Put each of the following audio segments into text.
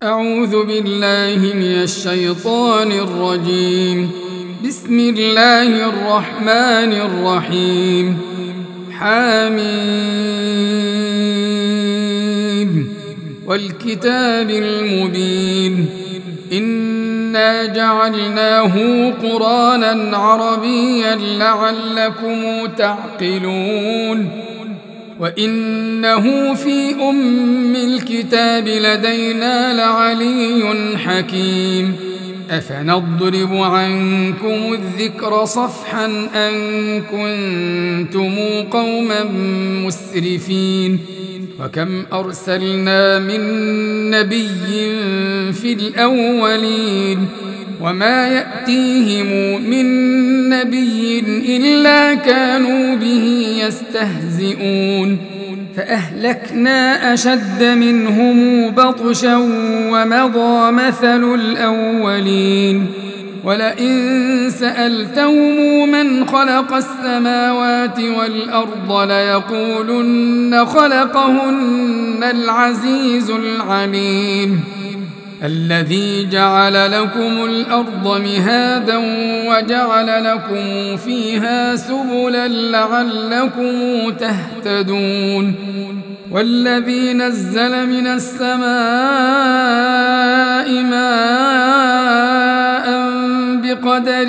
أعوذ بالله من الشيطان الرجيم. بسم الله الرحمن الرحيم. حميم والكتاب المبين. إنا جعلناه قرآنا عربيا لعلكم تعقلون وإنه في أم الكتاب لدينا لعلي حكيم. أفنضرب عنكم الذكر صفحا أن كنتم قوما مسرفين. وكم أرسلنا من نبي في الأولين وما يأتيهم من نبي إلا كانوا به يستهزئون. فأهلكنا أشد منهم بطشا ومضى مثل الأولين. ولئن سألتهم من خلق السماوات والأرض ليقولن خلقهن العزيز العليم. الذي جعل لكم الأرض مهادا وجعل لكم فيها سبلا لعلكم تهتدون. والذي نزل من السماء ماء بقدر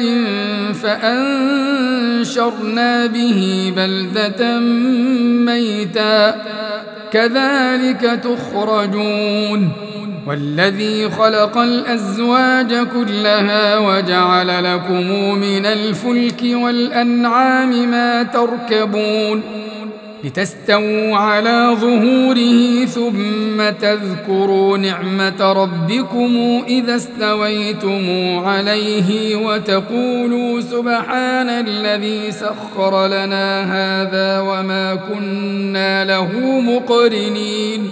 فأنشرنا به بلدة ميتا كذلك تخرجون. والذي خلق الأزواج كلها وجعل لكم من الفلك والأنعام ما تركبون لتستووا على ظهوره ثم تذكروا نعمة ربكم إذا استويتم عليه وتقولوا سبحان الذي سخر لنا هذا وما كنا له مقرنين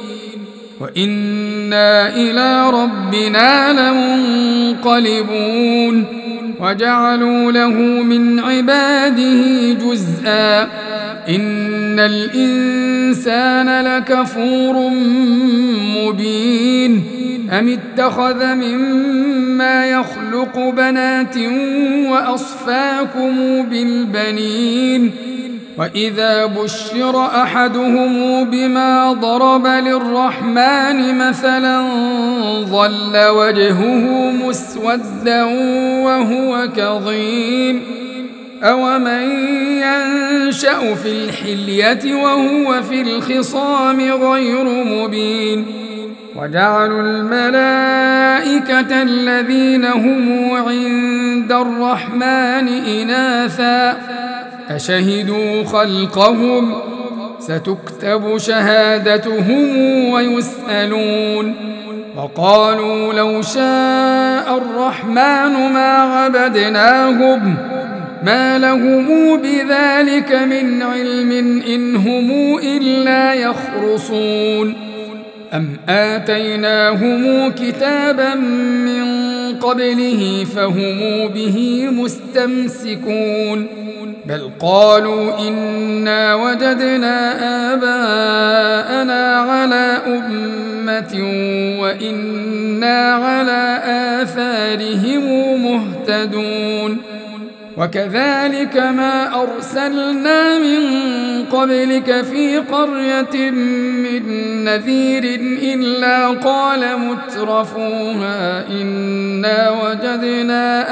وإنا إلى ربنا لمنقلبون. وجعلوا له من عباده جزءا إن الإنسان لكفور مبين. أم اتخذ مما يخلق بنات وأصفاكم بالبنين. وإذا بشر أحدهم بما ضرب للرحمن مثلا ظل وجهه مسودا وهو كظيم. أومن ينشأ في الحلية وهو في الخصام غير مبين. وجعلوا الملائكة الذين هم عند الرحمن إناثا أشهدوا خلقهم ستكتب شهادتهم ويسألون. وقالوا لو شاء الرحمن ما عبدناهم ما لهم بذلك من علم إن هم إلا يخرصون. أم آتيناهم كتابا من قبله فهم به مستمسكون. بل قالوا إنا وجدنا آباءنا على أمة وإنا على آثارهم مهتدون. وكذلك ما أرسلنا من قبلك في قرية من نذير إلا قال مترفوها إنا وجدنا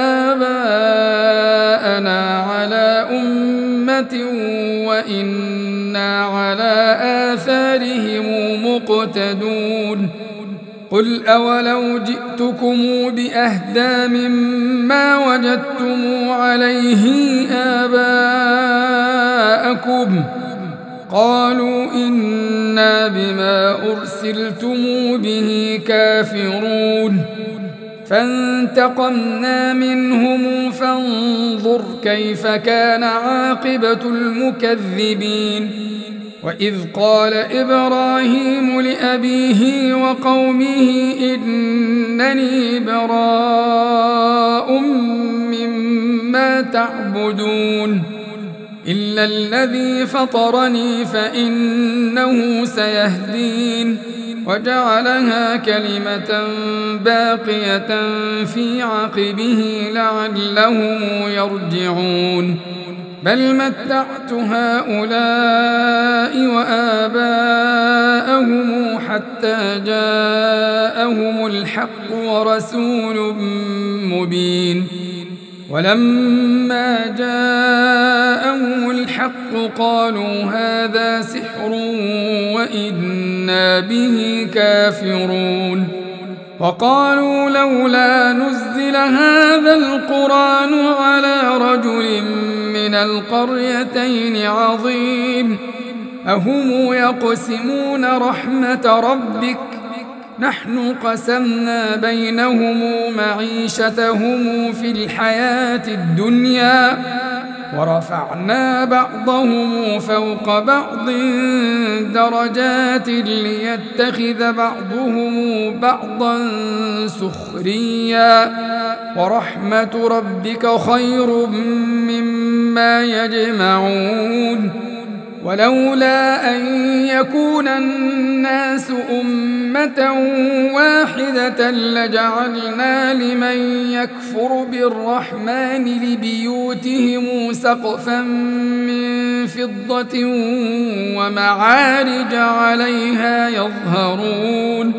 آباءنا على أمة وإنا على آثارهم مقتدون. قل أولو جئتكم بأهدى مما وجدتم عليه آباءكم قالوا إنا بما أرسلتم به كافرون. فانتقمنا منهم فانظر كيف كان عاقبة المكذبين. وإذ قال إبراهيم لأبيه وقومه إنني براء مما تعبدون إلا الذي فطرني فإنه سيهدين وجعلها كلمة باقية في عقبه لعلهم يرجعون بل متعت هؤلاء وآباءهم حتى جاءهم الحق ورسول مبين ولما جاءهم الحق قالوا هذا سحر وإنا به كافرون وقالوا لولا نزل هذا القرآن على رجل من القريتين عظيم أهم يقسمون رحمة ربك نحن قسمنا بينهم معيشتهم في الحياة الدنيا ورفعنا بعضهم فوق بعض درجات ليتخذ بعضهم بعضا سخريا ورحمة ربك خير مما يجمعون ولولا أن يكون الناس أمة واحدة لجعلنا لمن يكفر بالرحمن لبيوتهم سقفا من فضة ومعارج عليها يظهرون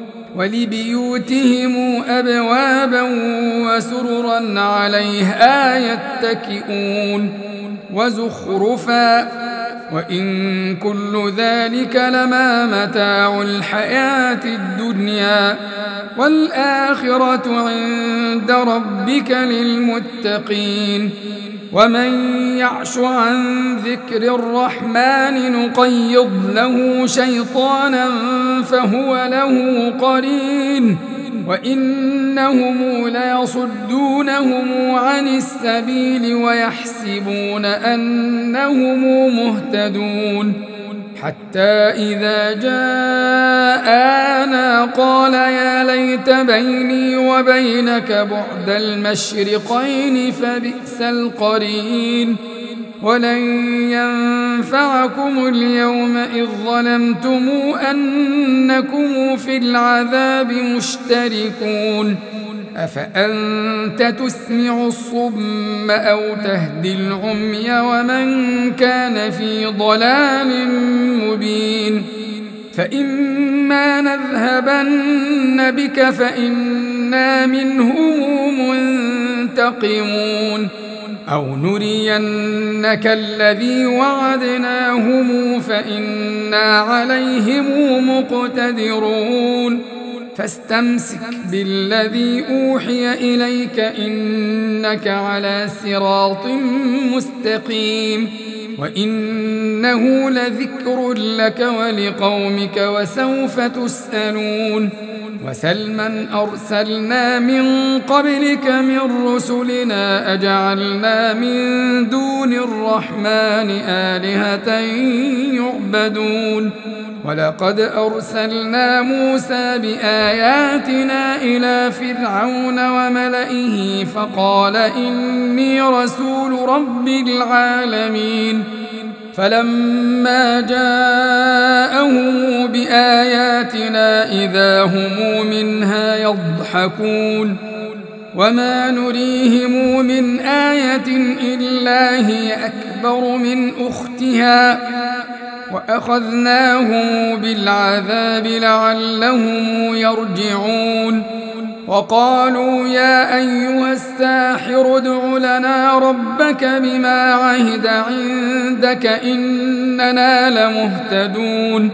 ولبيوتهم أبوابا وسررا عليها يتكئون وزخرفا وإن كل ذلك لما متاع الحياة الدنيا والآخرة عند ربك للمتقين ومن يعش عن ذكر الرحمن نقيض له شيطانا فهو له قرين وإنهم ليصدونهم عن السبيل ويحسبون أنهم مهتدون حتى إذا جاءنا قال يا ليت بيني وبينك بعد المشرقين فبئس القرين ولن ينفعكم اليوم إذ ظلمتم أنكم في العذاب مشتركون أفأنت تسمع الصم أو تهدي العمي ومن كان في ضلال مبين فإما نذهبن بك فإنا منهم منتقمون أو نرينك الذي وعدناهم فإنا عليهم مقتدرون فاستمسك بالذي أوحي إليك إنك على صراط مستقيم وإنه لذكر لك ولقومك وسوف تسألون وسلما أرسلنا من قبلك من رسلنا أجعلنا من دون الرحمن آلهة يعبدون ولقد أرسلنا موسى بآياتنا إلى فرعون وملئه فقال إني رسول رب العالمين فلما جاءهم بآياتنا إذا هم منها يضحكون وما نريهم من آية إلا هي أكبر من أختها وأخذناهم بالعذاب لعلهم يرجعون وقالوا يا أيها الساحر ادع لنا ربك بما عهد عندك إننا لمهتدون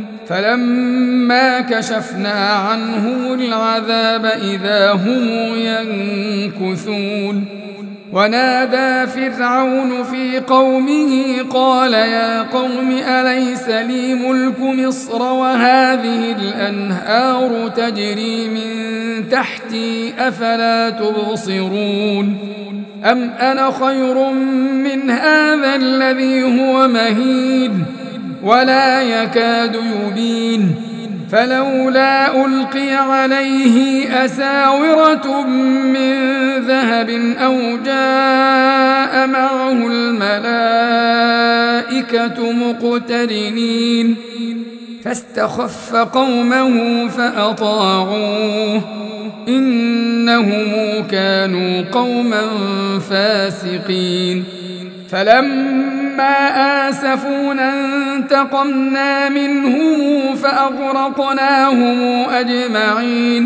فلما كشفنا عنهم العذاب إذا هم ينكثون ونادى فرعون في قومه قال يا قوم أليس لي ملك مصر وهذه الأنهار تجري من تحتي أفلا تبصرون أم أنا خير من هذا الذي هو مهين ولا يكاد يبين فلولا ألقي عليه أساورة من ذهب أو جاء معه الملائكة مقترنين فاستخف قومه فأطاعوه إنهم كانوا قوما فاسقين فلما آسفونا انتقمنا منهم فأغرقناهم أجمعين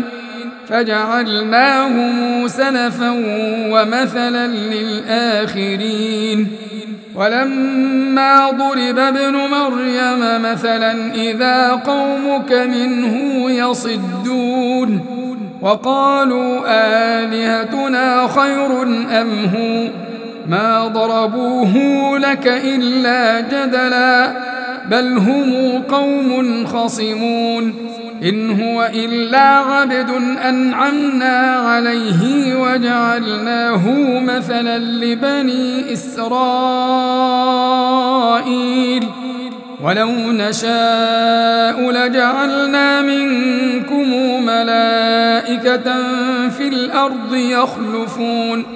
فجعلناهم سلفا ومثلا للآخرين ولما ضرب ابن مريم مثلا إذا قومك منه يصدون وقالوا آلهتنا خير أم هو ما ضربوه لك إلا جدلا بل هم قوم خصمون إن هو إلا عبد أنعمنا عليه وجعلناه مثلا لبني إسرائيل ولو نشاء لجعلنا منكم ملائكة في الأرض يخلفون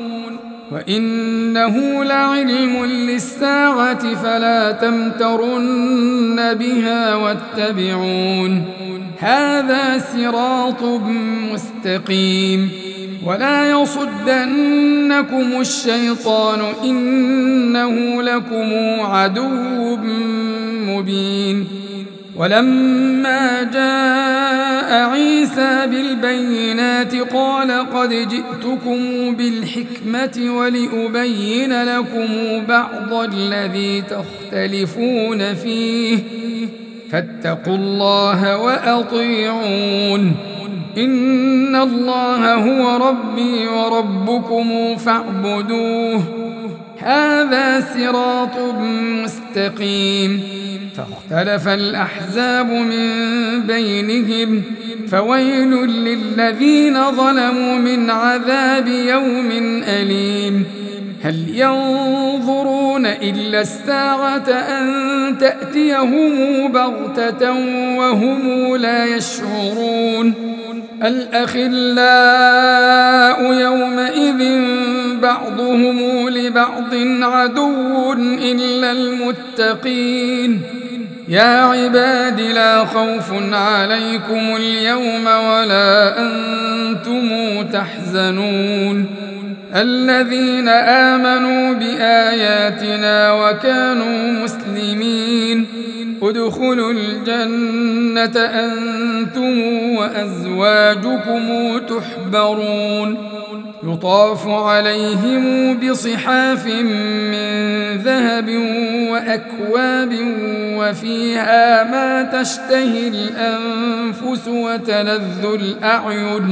وإنه لعلم للساعة فلا تمترن بها واتبعون هذا صراط مستقيم ولا يصدنكم الشيطان إنه لكم عدو مبين ولما جاء عيسى بالبينات قال قد جئتكم بالحكمة ولأبين لكم بعض الذي تختلفون فيه فاتقوا الله وأطيعون إن الله هو ربي وربكم فاعبدوه هذا صراط مستقيم فاختلف الأحزاب من بينهم فويل للذين ظلموا من عذاب يوم أليم هل ينظرون إلا الساعة أن تأتيهم بغتة وهم لا يشعرون الأخلاء يومئذ بعضهم لبعض عدو إلا المتقين يا عباد لا خوف عليكم اليوم ولا أنتم تحزنون الذين آمنوا بآياتنا وكانوا مسلمين ادخلوا الجنة أنتم وأزواجكم تحبرون يطاف عليهم بصحاف من ذهب وأكواب وفيها ما تشتهي الأنفس وتلذ الأعين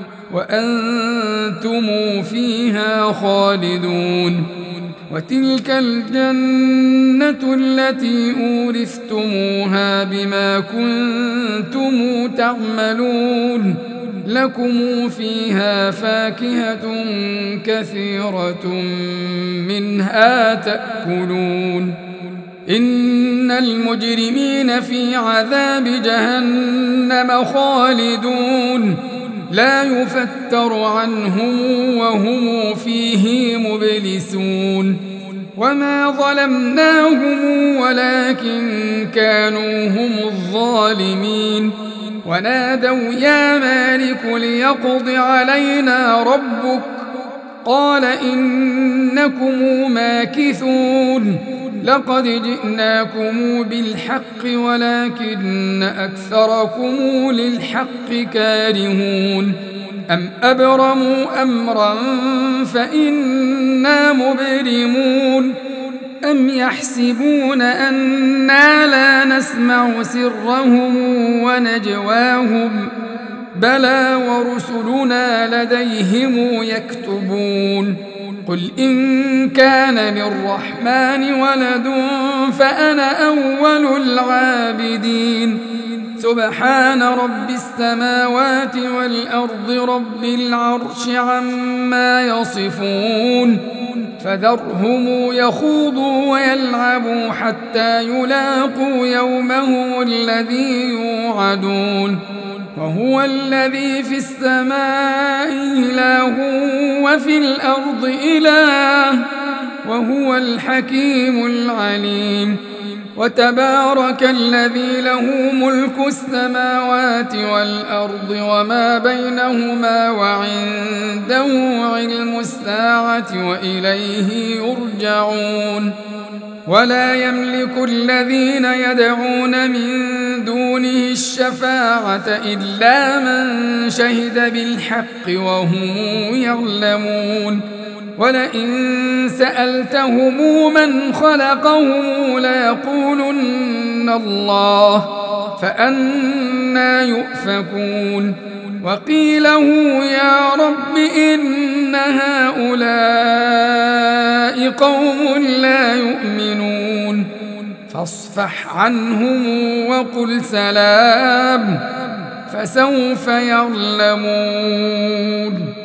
وأنتم فيها خالدون وتلك الجنة التي أورثتموها بما كنتم تعملون لكم فيها فاكهة كثيرة منها تأكلون إن المجرمين في عذاب جهنم خالدون لا يفتر عنهم وهم فيه مبلسون وما ظلمناهم ولكن كانوا هم الظالمين ونادوا يا مالك ليقض علينا ربك قال إنكم ماكثون لقد جئناكم بالحق ولكن أكثركم للحق كارهون أم أبرموا أمرا فإنا مبرمون أم يحسبون أنا لا نسمع سرهم ونجواهم بلى ورسلنا لديهم يكتبون قل إن كان للرحمن ولد فأنا أول العابدين سبحان رب السماوات والأرض رب العرش عما يصفون فذرهم يخوضوا ويلعبوا حتى يلاقوا يومهم الذي يوعدون وهو الذي في السماء إله وفي الأرض إله وهو الحكيم العليم وتبارك الذي له ملك السماوات والأرض وما بينهما وعنده علم الساعة وإليه يرجعون ولا يملك الذين يدعون من دونه الشفاعة إلا من شهد بالحق وهم يعلمون ولئن سألتهم من خلقهم ليقولن الله فأنى يؤفكون وقيله يا رب إن هؤلاء قوم لا يؤمنون فاصفح عنهم وقل سلام فسوف يعلمون